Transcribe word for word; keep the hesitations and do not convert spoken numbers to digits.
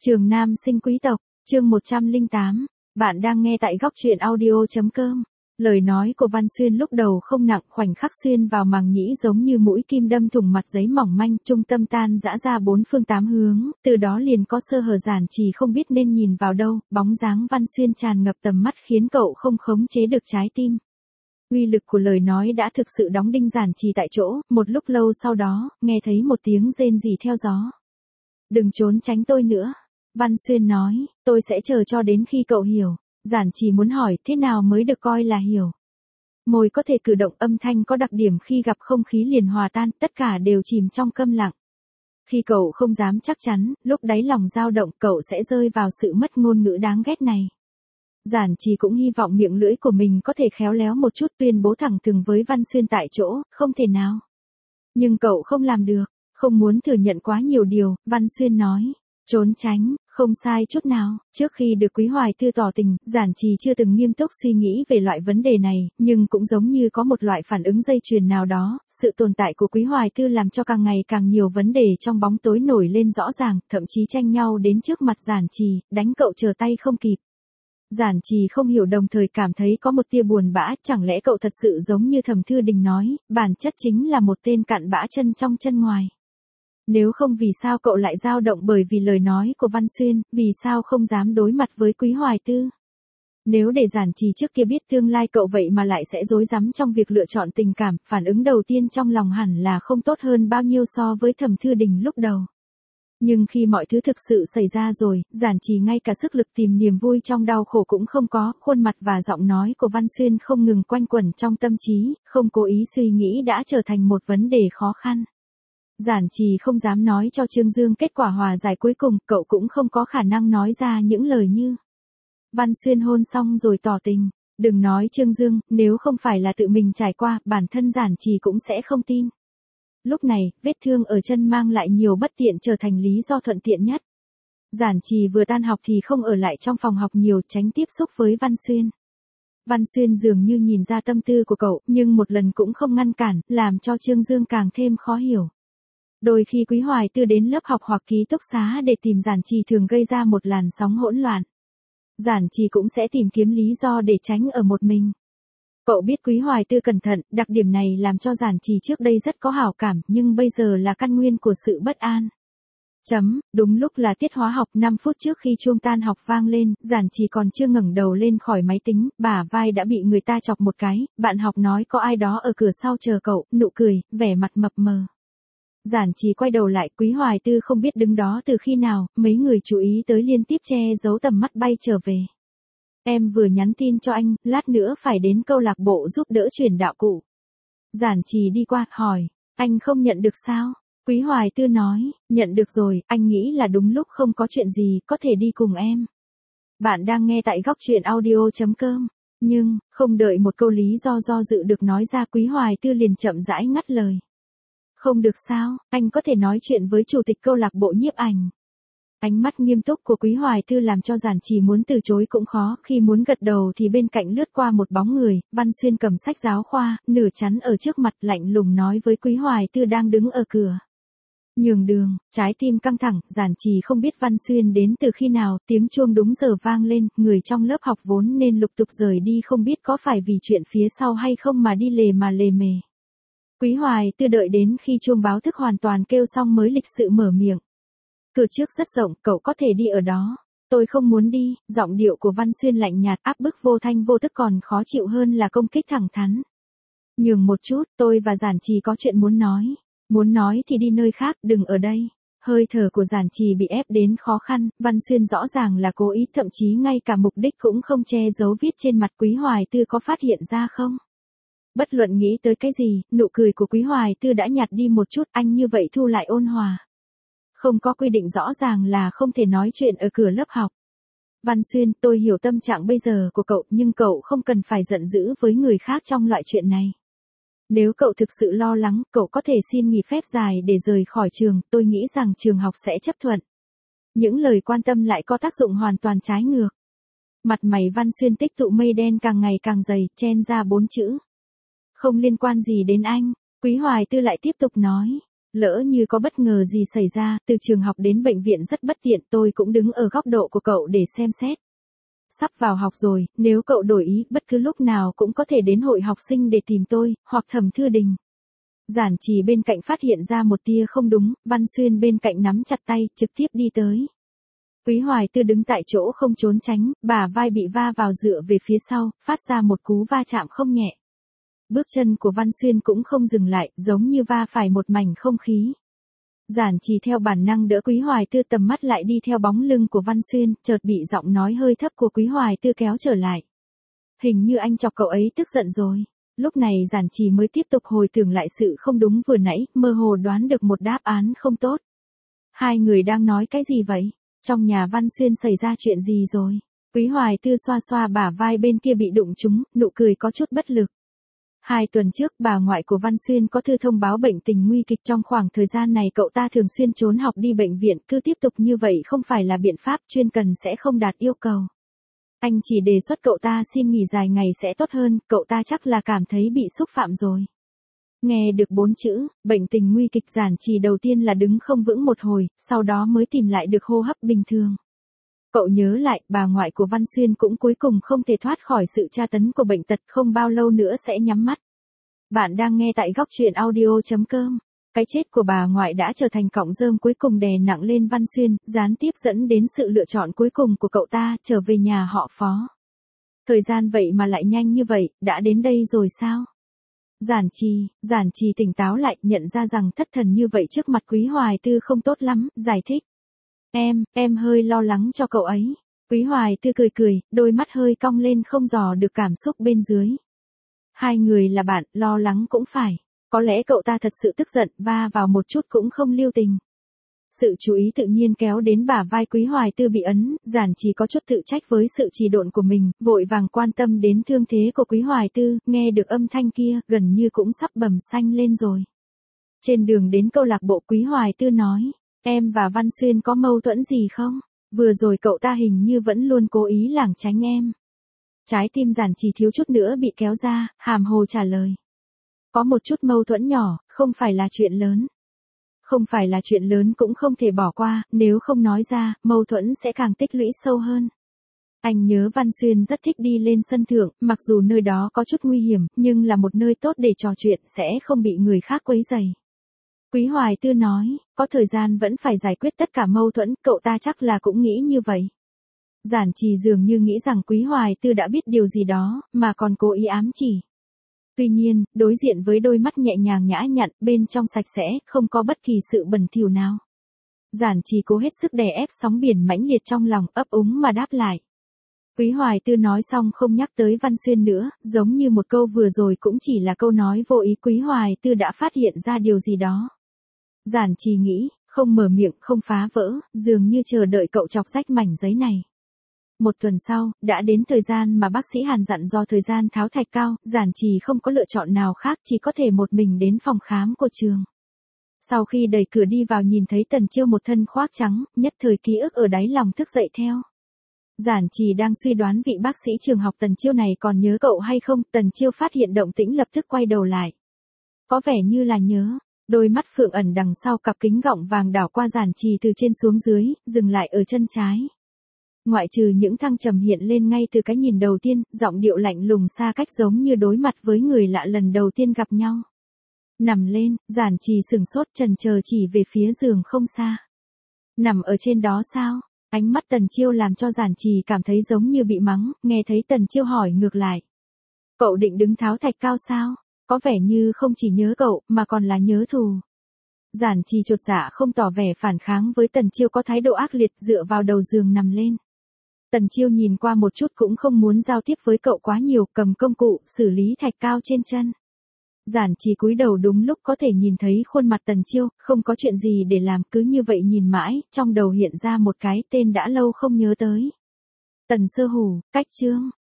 Trường Nam sinh quý tộc, chương một trăm lẻ tám. Bạn đang nghe tại góc truyện audio.com. Lời nói của Văn Xuyên lúc đầu không nặng, khoảnh khắc xuyên vào màng nhĩ giống như mũi kim đâm thủng mặt giấy mỏng manh, trung tâm tan rã ra bốn phương tám hướng, từ đó liền có sơ hở giản chỉ không biết nên nhìn vào đâu, bóng dáng Văn Xuyên tràn ngập tầm mắt khiến cậu không khống chế được trái tim. Uy lực của lời nói đã thực sự đóng đinh giản trì tại chỗ, một lúc lâu sau đó, nghe thấy một tiếng rên rỉ theo gió. Đừng trốn tránh tôi nữa. Văn Xuyên nói, tôi sẽ chờ cho đến khi cậu hiểu. Giản chỉ muốn hỏi thế nào mới được coi là hiểu. Môi có thể cử động, âm thanh có đặc điểm khi gặp không khí liền hòa tan, tất cả đều chìm trong câm lặng. Khi cậu không dám chắc chắn, lúc đáy lòng dao động cậu sẽ rơi vào sự mất ngôn ngữ đáng ghét này. Giản chỉ cũng hy vọng miệng lưỡi của mình có thể khéo léo một chút, tuyên bố thẳng thừng với Văn Xuyên tại chỗ, không thể nào. Nhưng cậu không làm được, không muốn thừa nhận quá nhiều điều, Văn Xuyên nói. Trốn tránh, không sai chút nào. Trước khi được Quý Hoài Tư tỏ tình, Giản Trì chưa từng nghiêm túc suy nghĩ về loại vấn đề này, nhưng cũng giống như có một loại phản ứng dây chuyền nào đó, sự tồn tại của Quý Hoài Tư làm cho càng ngày càng nhiều vấn đề trong bóng tối nổi lên rõ ràng, thậm chí tranh nhau đến trước mặt Giản Trì, đánh cậu trở tay không kịp. Giản Trì không hiểu, đồng thời cảm thấy có một tia buồn bã, chẳng lẽ cậu thật sự giống như Thẩm Thư Đình nói, bản chất chính là một tên cặn bã chân trong chân ngoài. Nếu không vì sao cậu lại dao động bởi vì lời nói của Văn Xuyên, vì sao không dám đối mặt với Quý Hoài Tư? Nếu để Giản Trì trước kia biết tương lai cậu vậy mà lại sẽ rối rắm trong việc lựa chọn tình cảm, phản ứng đầu tiên trong lòng hẳn là không tốt hơn bao nhiêu so với Thẩm Thư Đình lúc đầu. Nhưng khi mọi thứ thực sự xảy ra rồi, Giản Trì ngay cả sức lực tìm niềm vui trong đau khổ cũng không có, khuôn mặt và giọng nói của Văn Xuyên không ngừng quanh quẩn trong tâm trí, không cố ý suy nghĩ đã trở thành một vấn đề khó khăn. Giản Trì không dám nói cho Trương Dương kết quả hòa giải cuối cùng, cậu cũng không có khả năng nói ra những lời như Văn Xuyên hôn xong rồi tỏ tình. Đừng nói Trương Dương, nếu không phải là tự mình trải qua, bản thân Giản Trì cũng sẽ không tin. Lúc này, vết thương ở chân mang lại nhiều bất tiện trở thành lý do thuận tiện nhất. Giản Trì vừa tan học thì không ở lại trong phòng học nhiều, tránh tiếp xúc với Văn Xuyên. Văn Xuyên dường như nhìn ra tâm tư của cậu, nhưng một lần cũng không ngăn cản, làm cho Trương Dương càng thêm khó hiểu. Đôi khi Quý Hoài Tư đến lớp học hoặc ký túc xá để tìm Giản Trì thường gây ra một làn sóng hỗn loạn. Giản Trì cũng sẽ tìm kiếm lý do để tránh ở một mình. Cậu biết Quý Hoài Tư cẩn thận, đặc điểm này làm cho Giản Trì trước đây rất có hảo cảm, nhưng bây giờ là căn nguyên của sự bất an. Chấm, đúng lúc là tiết hóa học, năm phút trước khi chuông tan học vang lên, Giản Trì còn chưa ngẩng đầu lên khỏi máy tính, bả vai đã bị người ta chọc một cái, bạn học nói có ai đó ở cửa sau chờ cậu, nụ cười, vẻ mặt mập mờ. Giản Trì quay đầu lại, Quý Hoài Tư không biết đứng đó từ khi nào, mấy người chú ý tới liên tiếp che giấu tầm mắt bay trở về. Em vừa nhắn tin cho anh, lát nữa phải đến câu lạc bộ giúp đỡ truyền đạo cụ. Giản Trì đi qua, hỏi, anh không nhận được sao? Quý Hoài Tư nói, nhận được rồi, anh nghĩ là đúng lúc không có chuyện gì, có thể đi cùng em. Bạn đang nghe tại góc truyện audio.com. Nhưng, không đợi một câu lý do do dự được nói ra, Quý Hoài Tư liền chậm rãi ngắt lời. Không được sao, anh có thể nói chuyện với chủ tịch câu lạc bộ nhiếp ảnh. Ánh mắt nghiêm túc của Quý Hoài Tư làm cho Giản Trì muốn từ chối cũng khó, khi muốn gật đầu thì bên cạnh lướt qua một bóng người, Văn Xuyên cầm sách giáo khoa, nửa chắn ở trước mặt, lạnh lùng nói với Quý Hoài Tư đang đứng ở cửa. Nhường đường, trái tim căng thẳng, Giản Trì không biết Văn Xuyên đến từ khi nào, tiếng chuông đúng giờ vang lên, người trong lớp học vốn nên lục tục rời đi không biết có phải vì chuyện phía sau hay không mà đi lề mà lề mề. Quý Hoài Tư đợi đến khi chuông báo thức hoàn toàn kêu xong mới lịch sự mở miệng. Cửa trước rất rộng, cậu có thể đi ở đó. Tôi không muốn đi, giọng điệu của Văn Xuyên lạnh nhạt, áp bức vô thanh vô tức còn khó chịu hơn là công kích thẳng thắn. Nhường một chút, tôi và Giản Trì có chuyện muốn nói. Muốn nói thì đi nơi khác, đừng ở đây. Hơi thở của Giản Trì bị ép đến khó khăn, Văn Xuyên rõ ràng là cố ý, thậm chí ngay cả mục đích cũng không che giấu viết trên mặt. Quý Hoài Tư có phát hiện ra không? Bất luận nghĩ tới cái gì, nụ cười của Quý Hoài Tư đã nhạt đi một chút, anh như vậy thu lại ôn hòa. Không có quy định rõ ràng là không thể nói chuyện ở cửa lớp học. Văn Xuyên, tôi hiểu tâm trạng bây giờ của cậu, nhưng cậu không cần phải giận dữ với người khác trong loại chuyện này. Nếu cậu thực sự lo lắng, cậu có thể xin nghỉ phép dài để rời khỏi trường, tôi nghĩ rằng trường học sẽ chấp thuận. Những lời quan tâm lại có tác dụng hoàn toàn trái ngược. Mặt mày Văn Xuyên tích tụ mây đen càng ngày càng dày, chen ra bốn chữ. Không liên quan gì đến anh. Quý Hoài Tư lại tiếp tục nói. Lỡ như có bất ngờ gì xảy ra, từ trường học đến bệnh viện rất bất tiện, tôi cũng đứng ở góc độ của cậu để xem xét. Sắp vào học rồi, nếu cậu đổi ý, bất cứ lúc nào cũng có thể đến hội học sinh để tìm tôi, hoặc Thẩm Thư Đình. Giản Trì bên cạnh phát hiện ra một tia không đúng, Văn Xuyên bên cạnh nắm chặt tay, trực tiếp đi tới. Quý Hoài Tư đứng tại chỗ không trốn tránh, bả vai bị va vào dựa về phía sau, phát ra một cú va chạm không nhẹ. Bước chân của Văn Xuyên cũng không dừng lại, giống như va phải một mảnh không khí. Giản Trì theo bản năng đỡ Quý Hoài Tư, tầm mắt lại đi theo bóng lưng của Văn Xuyên, chợt bị giọng nói hơi thấp của Quý Hoài Tư kéo trở lại. Hình như anh chọc cậu ấy tức giận rồi. Lúc này Giản Trì mới tiếp tục hồi tưởng lại sự không đúng vừa nãy, mơ hồ đoán được một đáp án không tốt. Hai người đang nói cái gì vậy? Trong nhà Văn Xuyên xảy ra chuyện gì rồi? Quý Hoài Tư xoa xoa bả vai bên kia bị đụng trúng, nụ cười có chút bất lực. Hai tuần trước, bà ngoại của Văn Xuyên có thư thông báo bệnh tình nguy kịch, trong khoảng thời gian này cậu ta thường xuyên trốn học đi bệnh viện, cứ tiếp tục như vậy không phải là biện pháp, chuyên cần sẽ không đạt yêu cầu. Anh chỉ đề xuất cậu ta xin nghỉ dài ngày sẽ tốt hơn, cậu ta chắc là cảm thấy bị xúc phạm rồi. Nghe được bốn chữ, bệnh tình nguy kịch, Giản Trì đầu tiên là đứng không vững một hồi, sau đó mới tìm lại được hô hấp bình thường. Cậu nhớ lại, bà ngoại của Văn Xuyên cũng cuối cùng không thể thoát khỏi sự tra tấn của bệnh tật, không bao lâu nữa sẽ nhắm mắt. Bạn đang nghe tại góc truyện audio chấm com. Cái chết của bà ngoại đã trở thành cọng rơm cuối cùng đè nặng lên Văn Xuyên, gián tiếp dẫn đến sự lựa chọn cuối cùng của cậu ta, trở về nhà họ Phó. Thời gian vậy mà lại nhanh như vậy, đã đến đây rồi sao? Giản Trì, Giản Trì tỉnh táo lại, nhận ra rằng thất thần như vậy trước mặt Quý Hoài Tư không tốt lắm, giải thích. Em, em hơi lo lắng cho cậu ấy. Quý Hoài Tư cười cười, đôi mắt hơi cong lên không dò được cảm xúc bên dưới. Hai người là bạn, lo lắng cũng phải. Có lẽ cậu ta thật sự tức giận, va vào một chút cũng không lưu tình. Sự chú ý tự nhiên kéo đến bả vai Quý Hoài Tư bị ấn, Giản Trì có chút tự trách với sự trì độn của mình, vội vàng quan tâm đến thương thế của Quý Hoài Tư, nghe được âm thanh kia, gần như cũng sắp bầm xanh lên rồi. Trên đường đến câu lạc bộ, Quý Hoài Tư nói, em và Văn Xuyên có mâu thuẫn gì không? Vừa rồi cậu ta hình như vẫn luôn cố ý lảng tránh em. Trái tim Giản Trì thiếu chút nữa bị kéo ra, hàm hồ trả lời. Có một chút mâu thuẫn nhỏ, không phải là chuyện lớn. Không phải là chuyện lớn cũng không thể bỏ qua, nếu không nói ra, mâu thuẫn sẽ càng tích lũy sâu hơn. Anh nhớ Văn Xuyên rất thích đi lên sân thượng, mặc dù nơi đó có chút nguy hiểm, nhưng là một nơi tốt để trò chuyện, sẽ không bị người khác quấy rầy. Quý Hoài Tư nói, có thời gian vẫn phải giải quyết tất cả mâu thuẫn, cậu ta chắc là cũng nghĩ như vậy. Giản Trì dường như nghĩ rằng Quý Hoài Tư đã biết điều gì đó, mà còn cố ý ám chỉ. Tuy nhiên, đối diện với đôi mắt nhẹ nhàng nhã nhặn, bên trong sạch sẽ, không có bất kỳ sự bẩn thỉu nào. Giản Trì cố hết sức đè ép sóng biển mãnh liệt trong lòng, ấp úng mà đáp lại. Quý Hoài Tư nói xong không nhắc tới Văn Xuyên nữa, giống như một câu vừa rồi cũng chỉ là câu nói vô ý. Quý Hoài Tư đã phát hiện ra điều gì đó. Giản Trì nghĩ, không mở miệng, không phá vỡ, dường như chờ đợi cậu chọc rách mảnh giấy này. Một tuần sau, đã đến thời gian mà bác sĩ Hàn dặn, do thời gian tháo thạch cao, Giản Trì không có lựa chọn nào khác, chỉ có thể một mình đến phòng khám của trường. Sau khi đẩy cửa đi vào nhìn thấy Tần Chiêu một thân khoác trắng, nhất thời ký ức ở đáy lòng thức dậy theo. Giản Trì đang suy đoán vị bác sĩ trường học Tần Chiêu này còn nhớ cậu hay không, Tần Chiêu phát hiện động tĩnh lập tức quay đầu lại. Có vẻ như là nhớ, đôi mắt phượng ẩn đằng sau cặp kính gọng vàng đảo qua Giản Trì từ trên xuống dưới, dừng lại ở chân trái. Ngoại trừ những thăng trầm hiện lên ngay từ cái nhìn đầu tiên, giọng điệu lạnh lùng xa cách giống như đối mặt với người lạ lần đầu tiên gặp nhau. Nằm lên, Giản Trì sừng sốt chần chờ chỉ về phía giường không xa. Nằm ở trên đó sao? Ánh mắt Tần Chiêu làm cho Giản Trì cảm thấy giống như bị mắng, nghe thấy Tần Chiêu hỏi ngược lại. Cậu định đứng tháo thạch cao sao? Có vẻ như không chỉ nhớ cậu, mà còn là nhớ thù. Giản Trì chột dạ không tỏ vẻ phản kháng với Tần Chiêu có thái độ ác liệt, dựa vào đầu giường nằm lên. Tần Chiêu nhìn qua một chút cũng không muốn giao tiếp với cậu quá nhiều, cầm công cụ, xử lý thạch cao trên chân. Giản Trì cúi đầu đúng lúc có thể nhìn thấy khuôn mặt Tần Chiêu, không có chuyện gì để làm, cứ như vậy nhìn mãi, trong đầu hiện ra một cái tên đã lâu không nhớ tới. Tần Sơ Hủ, Cách Chương.